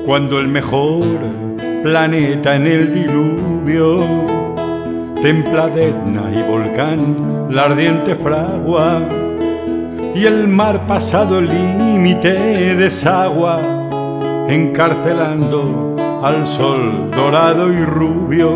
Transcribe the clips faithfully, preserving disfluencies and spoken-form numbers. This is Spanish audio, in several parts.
Cuando el mejor planeta en el diluvio templa de Etna y volcán la ardiente fragua, y el mar pasado el límite desagua, encarcelando al sol dorado y rubio.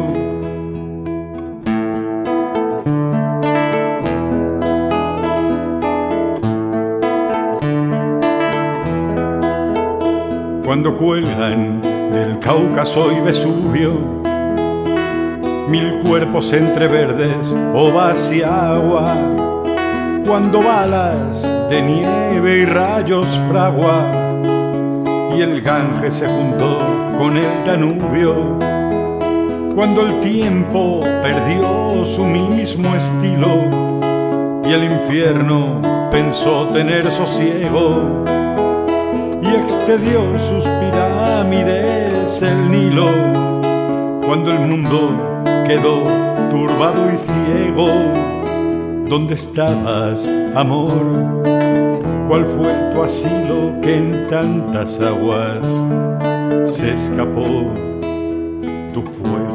Cuando cuelgan del Cáucaso y Vesubio mil cuerpos entre verdes, ovas y agua, cuando balas de nieve y rayos fragua, y el Ganges se juntó con el Danubio, cuando el tiempo perdió su mismo estilo y el infierno pensó tener sosiego, y extendió sus pirámides el Nilo, cuando el mundo quedó turbado y ciego. ¿Dónde estabas, amor? ¿Cuál fue tu asilo que en tantas aguas se escapó tu fuego?